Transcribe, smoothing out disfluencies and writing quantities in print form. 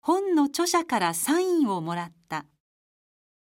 本の著者からサインをもらった。